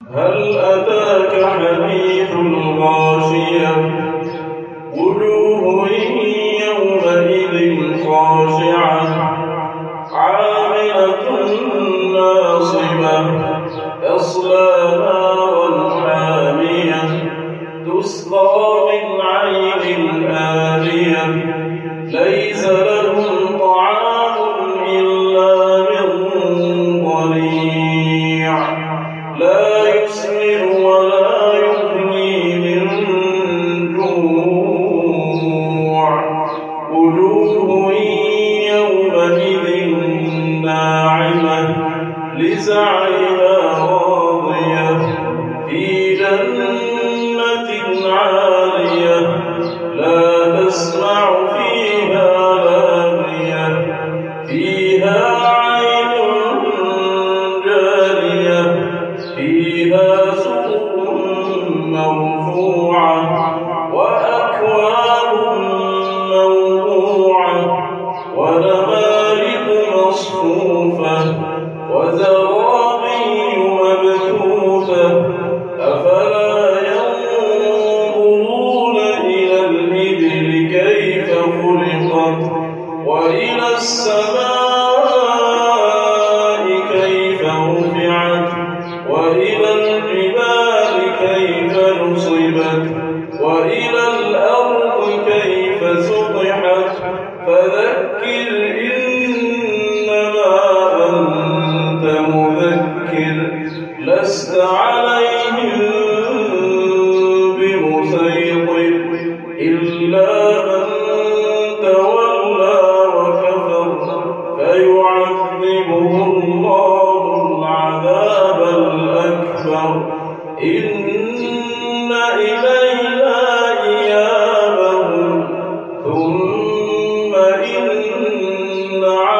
هل أتاك حديث الغاشية وجوه يومئذ خاشعة عاملة ناصبة تصلى نارا حامية تسقى من عين آنية ليس لهم طعام إلا من ضريع لا يسمن ولا يغني من جوع وجوه يومئذ ناعمة لسعيها راضية في جنة عالية لا تسمع فيها لاغية فيها عين جارية فيها سرر مرفوعة وأكواب موضوعة ونمارق مصفوفة وزرابي مبثوثة أفلا ينظرون إلى الإبل كيف خلقت وإلى السماء كيف رفعت وإلى الجبال كيف نصبت وإلى الأرض كيف سطحت فذكر إنما أنت مذكر لست عليهم بمسيطر إلا من تولى وكفر فيعذبه الله العذاب الأكبر إن إلينا إيابهم ثم إن